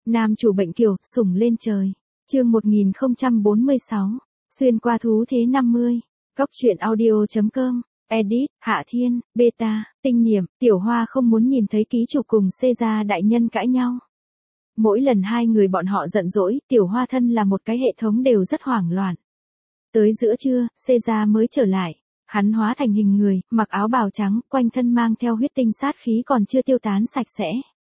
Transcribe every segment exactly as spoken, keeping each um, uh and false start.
Nam chủ bệnh kiều, sủng lên trời. Chương một nghìn không trăm bốn mươi sáu. Xuyên qua thú thế năm mươi. Góc truyện audio chấm com. Edit, Hạ Thiên, Beta, Tinh Niệm, Tiểu Hoa không muốn nhìn thấy ký chủ cùng Caesar đại nhân cãi nhau. Mỗi lần hai người bọn họ giận dỗi, Tiểu Hoa thân là một cái hệ thống đều rất hoảng loạn. Tới giữa trưa, Caesar mới trở lại. Hắn hóa thành hình người, mặc áo bào trắng, quanh thân mang theo huyết tinh sát khí còn chưa tiêu tán sạch sẽ.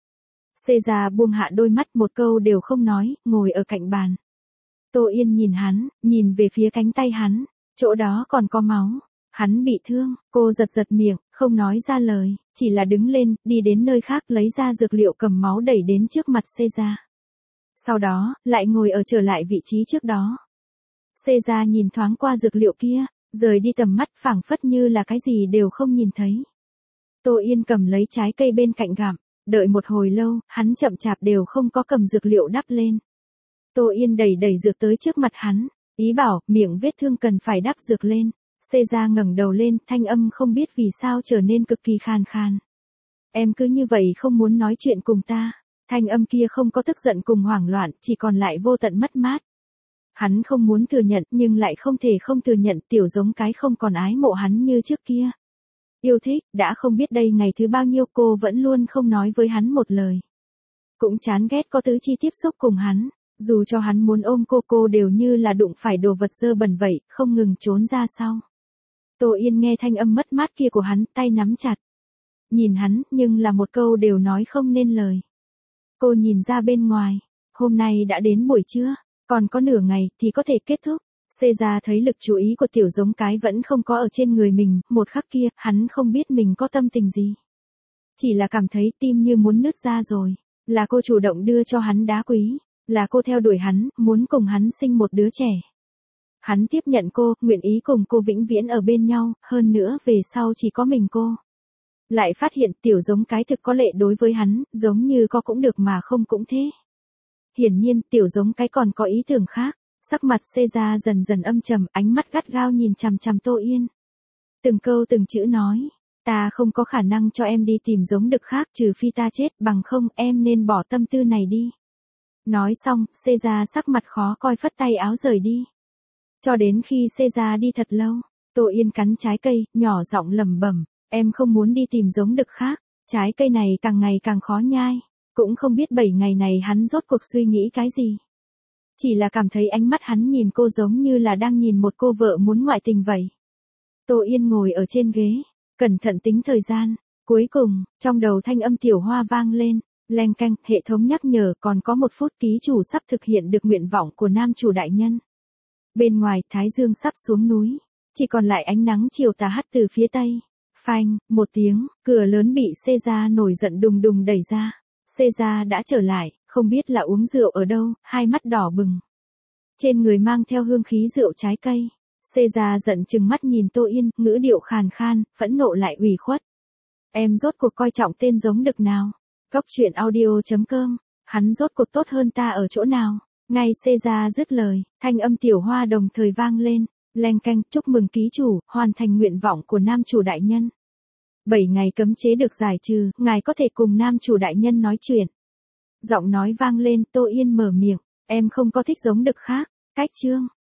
Caesar buông hạ đôi mắt một câu đều không nói, ngồi ở cạnh bàn. Tô Yên nhìn hắn, nhìn về phía cánh tay hắn, chỗ đó còn có máu. Hắn bị thương, cô giật giật miệng, không nói ra lời, chỉ là đứng lên, đi đến nơi khác lấy ra dược liệu cầm máu đẩy đến trước mặt Caesar. Sau đó, lại ngồi ở trở lại vị trí trước đó. Caesar nhìn thoáng qua dược liệu kia, rời đi tầm mắt phảng phất như là cái gì đều không nhìn thấy. Tô Yên cầm lấy trái cây bên cạnh gặm, đợi một hồi lâu, hắn chậm chạp đều không có cầm dược liệu đắp lên. Tô Yên đẩy đẩy dược tới trước mặt hắn, ý bảo, miệng vết thương cần phải đắp dược lên. Caesar ngẩng đầu lên, thanh âm không biết vì sao trở nên cực kỳ khan khan. Em cứ như vậy không muốn nói chuyện cùng ta. Thanh âm kia không có tức giận cùng hoảng loạn, chỉ còn lại vô tận mất mát. Hắn không muốn thừa nhận, nhưng lại không thể không thừa nhận tiểu giống cái không còn ái mộ hắn như trước kia. Yêu thích, đã không biết đây ngày thứ bao nhiêu cô vẫn luôn không nói với hắn một lời. Cũng chán ghét có tứ chi tiếp xúc cùng hắn. Dù cho hắn muốn ôm cô cô đều như là đụng phải đồ vật dơ bẩn vậy, không ngừng trốn ra sau. Tô Yên nghe thanh âm mất mát kia của hắn, tay nắm chặt. Nhìn hắn, nhưng là một câu đều nói không nên lời. Cô nhìn ra bên ngoài, hôm nay đã đến buổi trưa, còn có nửa ngày thì có thể kết thúc. Caesar thấy lực chú ý của tiểu giống cái vẫn không có ở trên người mình, một khắc kia, hắn không biết mình có tâm tình gì. Chỉ là cảm thấy tim như muốn nứt ra rồi, là cô chủ động đưa cho hắn đá quý, là cô theo đuổi hắn, muốn cùng hắn sinh một đứa trẻ. Hắn tiếp nhận cô, nguyện ý cùng cô vĩnh viễn ở bên nhau, hơn nữa về sau chỉ có mình cô. Lại phát hiện tiểu giống cái thực có lệ đối với hắn, giống như có cũng được mà không cũng thế. Hiển nhiên tiểu giống cái còn có ý tưởng khác, sắc mặt Caesar dần dần âm trầm, ánh mắt gắt gao nhìn chằm chằm Tô Yên. Từng câu từng chữ nói, ta không có khả năng cho em đi tìm giống đực khác trừ phi ta chết, bằng không em nên bỏ tâm tư này đi. Nói xong, Caesar sắc mặt khó coi phất tay áo rời đi. Cho đến khi Caesar đi thật lâu, Tô Yên cắn trái cây, nhỏ giọng lẩm bẩm, em không muốn đi tìm giống đực khác, trái cây này càng ngày càng khó nhai, cũng không biết bảy ngày này hắn rốt cuộc suy nghĩ cái gì. Chỉ là cảm thấy ánh mắt hắn nhìn cô giống như là đang nhìn một cô vợ muốn ngoại tình vậy. Tô Yên ngồi ở trên ghế, cẩn thận tính thời gian, cuối cùng, trong đầu thanh âm Tiểu Hoa vang lên. Leng keng, hệ thống nhắc nhở còn có một phút ký chủ sắp thực hiện được nguyện vọng của nam chủ đại nhân. Bên ngoài, Thái Dương sắp xuống núi, chỉ còn lại ánh nắng chiều tà hắt từ phía tây. Phanh, một tiếng, cửa lớn bị Caesar nổi giận đùng đùng đẩy ra. Caesar đã trở lại, không biết là uống rượu ở đâu, hai mắt đỏ bừng. Trên người mang theo hương khí rượu trái cây. Caesar giận chừng mắt nhìn Tô Yên, ngữ điệu khàn khan, phẫn nộ lại ủy khuất. Em rốt cuộc coi trọng tên giống đực nào? Góc truyện audio chấm com, hắn rốt cuộc tốt hơn ta ở chỗ nào? Ngay Caesar dứt lời, thanh âm Tiểu Hoa đồng thời vang lên, leng keng, chúc mừng ký chủ, hoàn thành nguyện vọng của nam chủ đại nhân. Bảy ngày cấm chế được giải trừ, ngài có thể cùng nam chủ đại nhân nói chuyện. Giọng nói vang lên, Tô Yên mở miệng, em không có thích giống đực khác, cách chương.